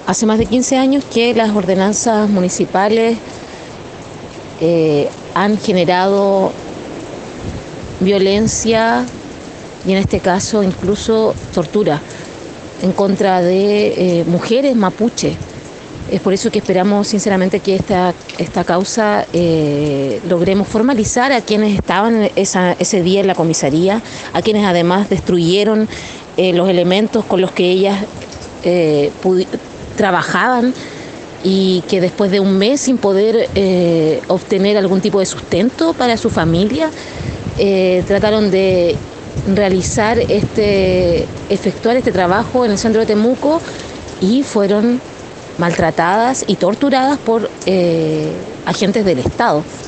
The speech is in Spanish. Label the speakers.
Speaker 1: Hace más de 15 años que las ordenanzas municipales han generado violencia y en este caso incluso tortura en contra de mujeres mapuche. Es por eso que esperamos sinceramente que esta causa logremos formalizar a quienes estaban ese día en la comisaría, a quienes además destruyeron los elementos con los que ellas trabajaban y que después de un mes sin poder obtener algún tipo de sustento para su familia, trataron de efectuar este trabajo en el centro de Temuco y fueron maltratadas y torturadas por agentes del Estado.